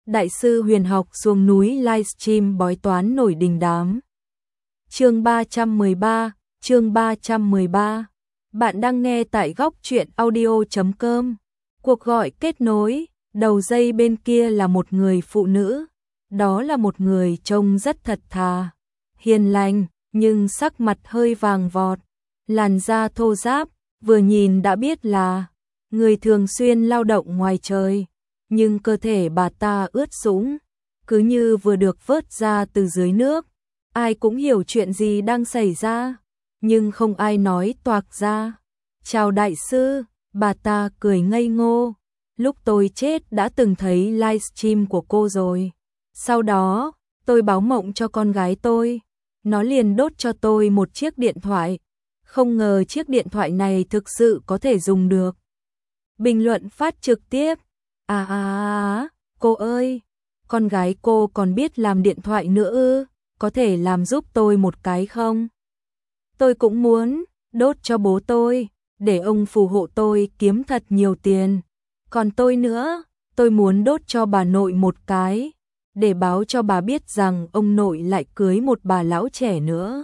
Đại sư huyền học xuống núi livestream bói toán nổi đình đám. Chương 313, chương 313. Bạn đang nghe tại góc truyện audio.com. Cuộc gọi kết nối, đầu dây bên kia là một người phụ nữ. Đó là một người trông rất thật thà, hiền lành, nhưng sắc mặt hơi vàng vọt, làn da thô ráp, vừa nhìn đã biết là người thường xuyên lao động ngoài trời. Nhưng cơ thể bà ta ướt sũng, cứ như vừa được vớt ra từ dưới nước. Ai cũng hiểu chuyện gì đang xảy ra, nhưng không ai nói toạc ra. Chào đại sư, bà ta cười ngây ngô. Lúc tôi chết đã từng thấy livestream của cô rồi. Sau đó, tôi báo mộng cho con gái tôi. Nó liền đốt cho tôi một chiếc điện thoại. Không ngờ chiếc điện thoại này thực sự có thể dùng được. Bình luận phát trực tiếp. Cô ơi, con gái cô còn biết làm điện thoại nữa ư, có thể làm giúp tôi một cái không? Tôi cũng muốn đốt cho bố tôi, để ông phù hộ tôi kiếm thật nhiều tiền. Còn tôi nữa, tôi muốn đốt cho bà nội một cái, để báo cho bà biết rằng ông nội lại cưới một bà lão trẻ nữa.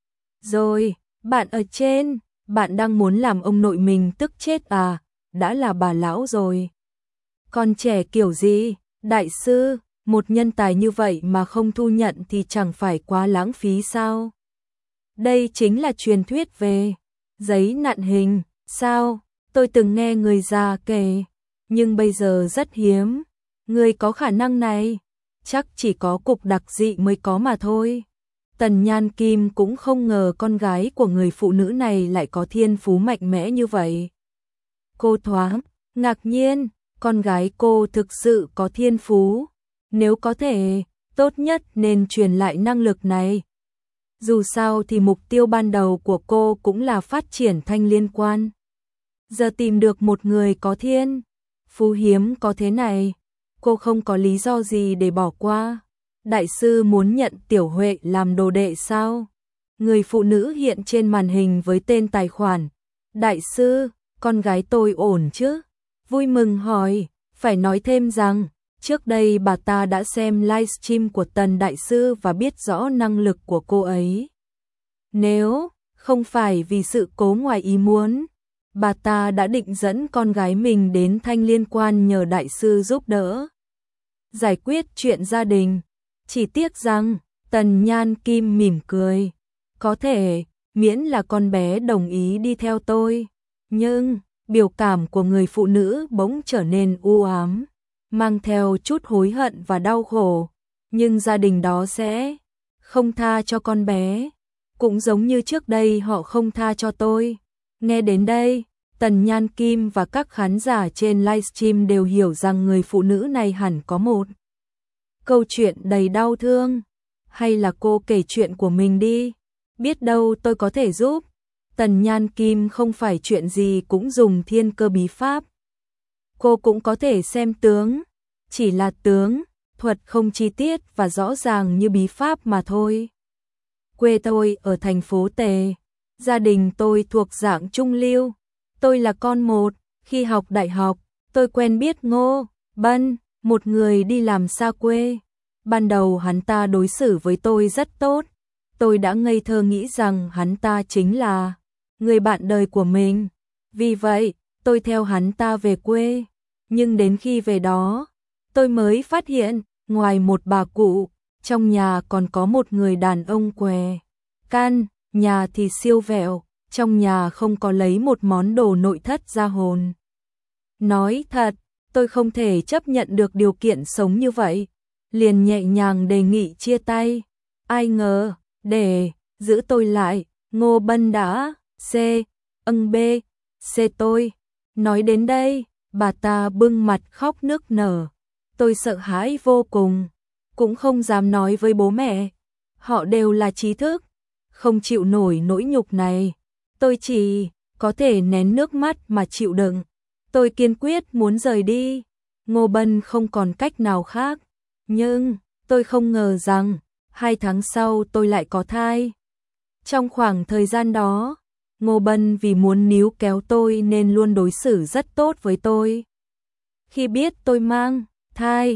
Rồi, bạn ở trên, bạn đang muốn làm ông nội mình tức chết à, đã là bà lão rồi. Còn trẻ kiểu gì, đại sư, một nhân tài như vậy mà không thu nhận thì chẳng phải quá lãng phí sao? Đây chính là truyền thuyết về giấy nặn hình, sao? Tôi từng nghe người già kể, nhưng bây giờ rất hiếm. Người có khả năng này, chắc chỉ có cục đặc dị mới có mà thôi. Tần Nhan Kim cũng không ngờ con gái của người phụ nữ này lại có thiên phú mạnh mẽ như vậy. Cô thoáng ngạc nhiên. Con gái cô thực sự có thiên phú, nếu có thể, tốt nhất nên truyền lại năng lực này. Dù sao thì mục tiêu ban đầu của cô cũng là phát triển thanh liên quan. Giờ tìm được một người có thiên phú hiếm có thế này, cô không có lý do gì để bỏ qua. Đại sư muốn nhận Tiểu Huệ làm đồ đệ sao? Người phụ nữ hiện trên màn hình với tên tài khoản. Đại sư, con gái tôi ổn chứ? Vui mừng hỏi, phải nói thêm rằng, trước đây bà ta đã xem livestream của Tần Đại Sư và biết rõ năng lực của cô ấy. Nếu không phải vì sự cố ngoài ý muốn, bà ta đã định dẫn con gái mình đến thanh liên quan nhờ Đại Sư giúp đỡ. Giải quyết chuyện gia đình, chỉ tiếc rằng, Tần Nhan Kim mỉm cười. Có thể, miễn là con bé đồng ý đi theo tôi, nhưng biểu cảm của người phụ nữ bỗng trở nên u ám, mang theo chút hối hận và đau khổ. Nhưng gia đình đó sẽ không tha cho con bé, cũng giống như trước đây họ không tha cho tôi. Nghe đến đây, Tần Nhan Kim và các khán giả trên livestream đều hiểu rằng người phụ nữ này hẳn có một câu chuyện đầy đau thương. Hay là cô kể chuyện của mình đi, biết đâu tôi có thể giúp. Tần Nhan Kim không phải chuyện gì cũng dùng thiên cơ bí pháp. Cô cũng có thể xem tướng, chỉ là tướng, thuật không chi tiết và rõ ràng như bí pháp mà thôi. Quê tôi ở thành phố Tề, gia đình tôi thuộc dạng trung lưu. Tôi là con một, khi học đại học, tôi quen biết Ngô Bân, một người đi làm xa quê. Ban đầu hắn ta đối xử với tôi rất tốt. Tôi đã ngây thơ nghĩ rằng hắn ta chính là người bạn đời của mình. Vì vậy, tôi theo hắn ta về quê. Nhưng đến khi về đó, tôi mới phát hiện, ngoài một bà cụ, trong nhà còn có một người đàn ông què căn, nhà thì siêu vẹo, trong nhà không có lấy một món đồ nội thất ra hồn. Nói thật, tôi không thể chấp nhận được điều kiện sống như vậy, liền nhẹ nhàng đề nghị chia tay. Ai ngờ, để giữ tôi lại, Ngô Bân đã B tôi. Nói đến đây, bà ta bưng mặt khóc nức nở. Tôi sợ hãi vô cùng, cũng không dám nói với bố mẹ. Họ đều là trí thức, không chịu nổi nỗi nhục này. Tôi chỉ có thể nén nước mắt mà chịu đựng. Tôi kiên quyết muốn rời đi. Ngô Bân không còn cách nào khác. Nhưng, tôi không ngờ rằng, 2 tháng sau tôi lại có thai. Trong khoảng thời gian đó, Ngô Bân vì muốn níu kéo tôi nên luôn đối xử rất tốt với tôi. Khi biết tôi mang thai,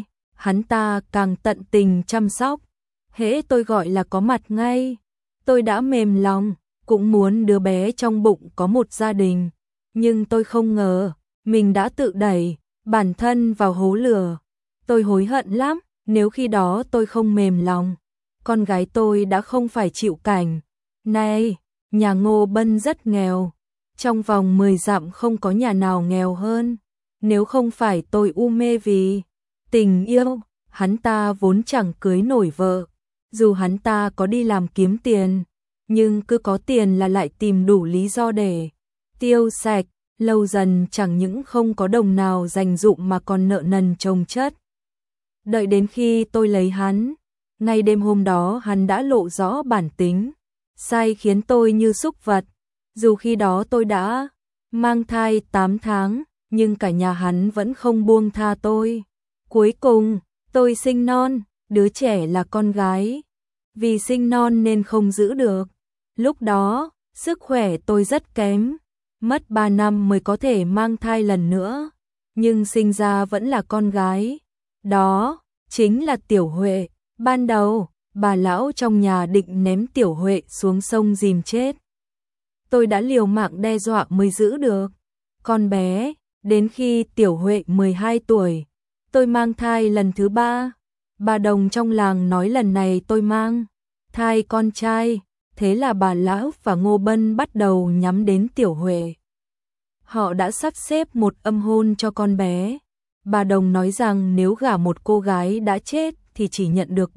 hắn ta càng tận tình chăm sóc. Hễ tôi gọi là có mặt ngay. Tôi đã mềm lòng, cũng muốn đứa bé trong bụng có một gia đình. Nhưng tôi không ngờ, mình đã tự đẩy bản thân vào hố lửa. Tôi hối hận lắm, nếu khi đó tôi không mềm lòng, con gái tôi đã không phải chịu cảnh. Này, nhà Ngô Bân rất nghèo. Trong vòng 10 dặm không có nhà nào nghèo hơn. Nếu không phải tôi u mê vì tình yêu, hắn ta vốn chẳng cưới nổi vợ. Dù hắn ta có đi làm kiếm tiền, nhưng cứ có tiền là lại tìm đủ lý do để tiêu sạch. Lâu dần chẳng những không có đồng nào dành dụm mà còn nợ nần chồng chất. Đợi đến khi tôi lấy hắn, ngay đêm hôm đó hắn đã lộ rõ bản tính, sai khiến tôi như súc vật. Dù khi đó tôi đã mang thai 8 tháng, nhưng cả nhà hắn vẫn không buông tha tôi. Cuối cùng, tôi sinh non, đứa trẻ là con gái. Vì sinh non nên không giữ được. Lúc đó, sức khỏe tôi rất kém, mất 3 năm mới có thể mang thai lần nữa, nhưng sinh ra vẫn là con gái. Đó chính là Tiểu Huệ. Ban đầu, bà lão trong nhà định ném Tiểu Huệ xuống sông dìm chết. Tôi đã liều mạng đe dọa mới giữ được con bé. Đến khi Tiểu Huệ 12 tuổi, tôi mang thai lần thứ 3. Bà đồng trong làng nói lần này tôi mang thai con trai. Thế là bà lão và Ngô Bân bắt đầu nhắm đến Tiểu Huệ. Họ đã sắp xếp một âm hôn cho con bé. Bà đồng nói rằng nếu gả một cô gái đã chết thì chỉ nhận được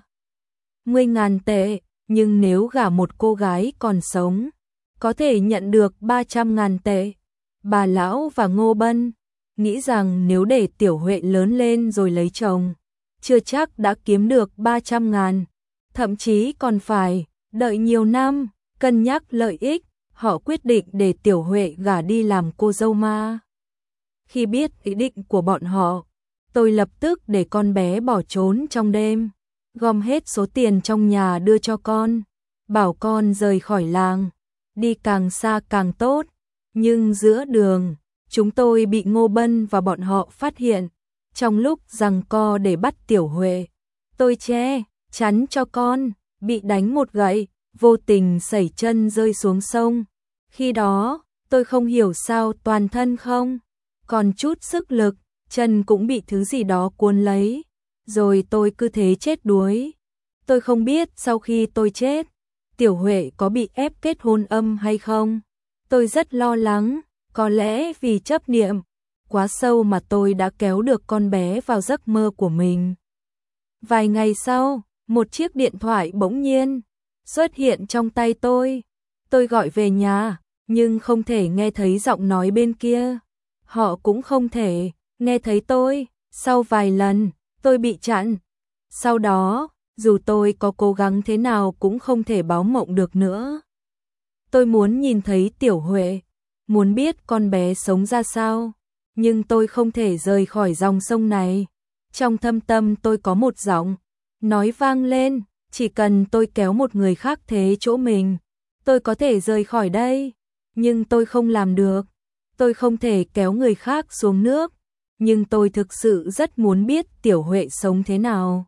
30.000 tệ, nhưng nếu gả một cô gái còn sống, có thể nhận được 300.000 tệ. Bà lão và Ngô Bân nghĩ rằng nếu để Tiểu Huệ lớn lên rồi lấy chồng, chưa chắc đã kiếm được 300.000, thậm chí còn phải đợi nhiều năm. Cân nhắc lợi ích, họ quyết định để Tiểu Huệ gả đi làm cô dâu ma. Khi biết ý định của bọn họ, tôi lập tức để con bé bỏ trốn trong đêm, gom hết số tiền trong nhà đưa cho con, bảo con rời khỏi làng, đi càng xa càng tốt. Nhưng giữa đường, chúng tôi bị Ngô Bân và bọn họ phát hiện. Trong lúc giằng co để bắt Tiểu Huệ, tôi che chắn cho con, bị đánh một gậy, vô tình sẩy chân rơi xuống sông. Khi đó, tôi không hiểu sao toàn thân không còn chút sức lực, chân cũng bị thứ gì đó cuốn lấy, rồi tôi cứ thế chết đuối. Tôi không biết sau khi tôi chết, Tiểu Huệ có bị ép kết hôn âm hay không. Tôi rất lo lắng, có lẽ vì chấp niệm quá sâu mà tôi đã kéo được con bé vào giấc mơ của mình. Vài ngày sau, một chiếc điện thoại bỗng nhiên xuất hiện trong tay tôi. Tôi gọi về nhà, nhưng không thể nghe thấy giọng nói bên kia. Họ cũng không thể nghe thấy tôi. Sau vài lần, tôi bị chặn. Sau đó, dù tôi có cố gắng thế nào cũng không thể báo mộng được nữa. Tôi muốn nhìn thấy Tiểu Huệ, muốn biết con bé sống ra sao, nhưng tôi không thể rời khỏi dòng sông này. Trong thâm tâm tôi có một giọng nói vang lên, chỉ cần tôi kéo một người khác thế chỗ mình, tôi có thể rời khỏi đây. Nhưng tôi không làm được. Tôi không thể kéo người khác xuống nước, nhưng tôi thực sự rất muốn biết Tiểu Huệ sống thế nào.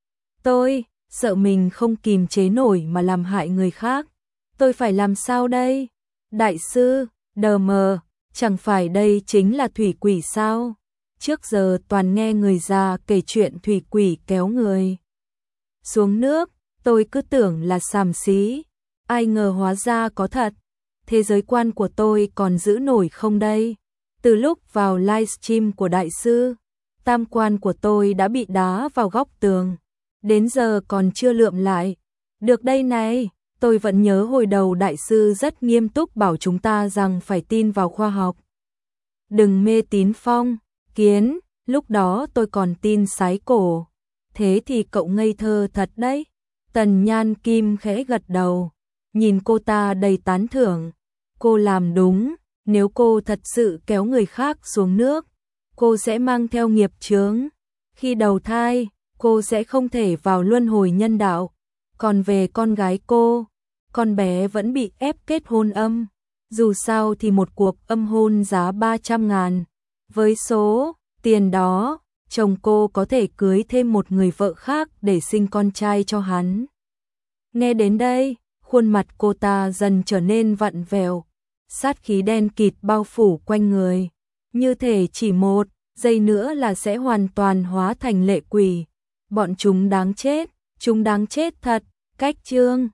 Tôi sợ mình không kìm chế nổi mà làm hại người khác. Tôi phải làm sao đây? Đại sư, đờ mờ, chẳng phải đây chính là thủy quỷ sao? Trước giờ toàn nghe người già kể chuyện thủy quỷ kéo người xuống nước, tôi cứ tưởng là xàm xí. Ai ngờ hóa ra có thật. Thế giới quan của tôi còn giữ nổi không đây? Từ lúc vào livestream của đại sư, tam quan của tôi đã bị đá vào góc tường. Đến giờ còn chưa lượm lại. Được đây này, tôi vẫn nhớ hồi đầu đại sư rất nghiêm túc bảo chúng ta rằng phải tin vào khoa học. Đừng mê tín phong kiến, lúc đó tôi còn tin sái cổ. Thế thì cậu ngây thơ thật đấy. Tần Nhan Kim khẽ gật đầu, nhìn cô ta đầy tán thưởng. Cô làm đúng, nếu cô thật sự kéo người khác xuống nước, cô sẽ mang theo nghiệp chướng. Khi đầu thai, cô sẽ không thể vào luân hồi nhân đạo. Còn về con gái cô, con bé vẫn bị ép kết hôn âm. Dù sao thì một cuộc âm hôn giá 300.000. Với số tiền đó, chồng cô có thể cưới thêm một người vợ khác để sinh con trai cho hắn. Nghe đến đây, khuôn mặt cô ta dần trở nên vặn vẹo, sát khí đen kịt bao phủ quanh người, như thể chỉ một giây nữa là sẽ hoàn toàn hóa thành lệ quỷ. Bọn chúng đáng chết thật. Cách chương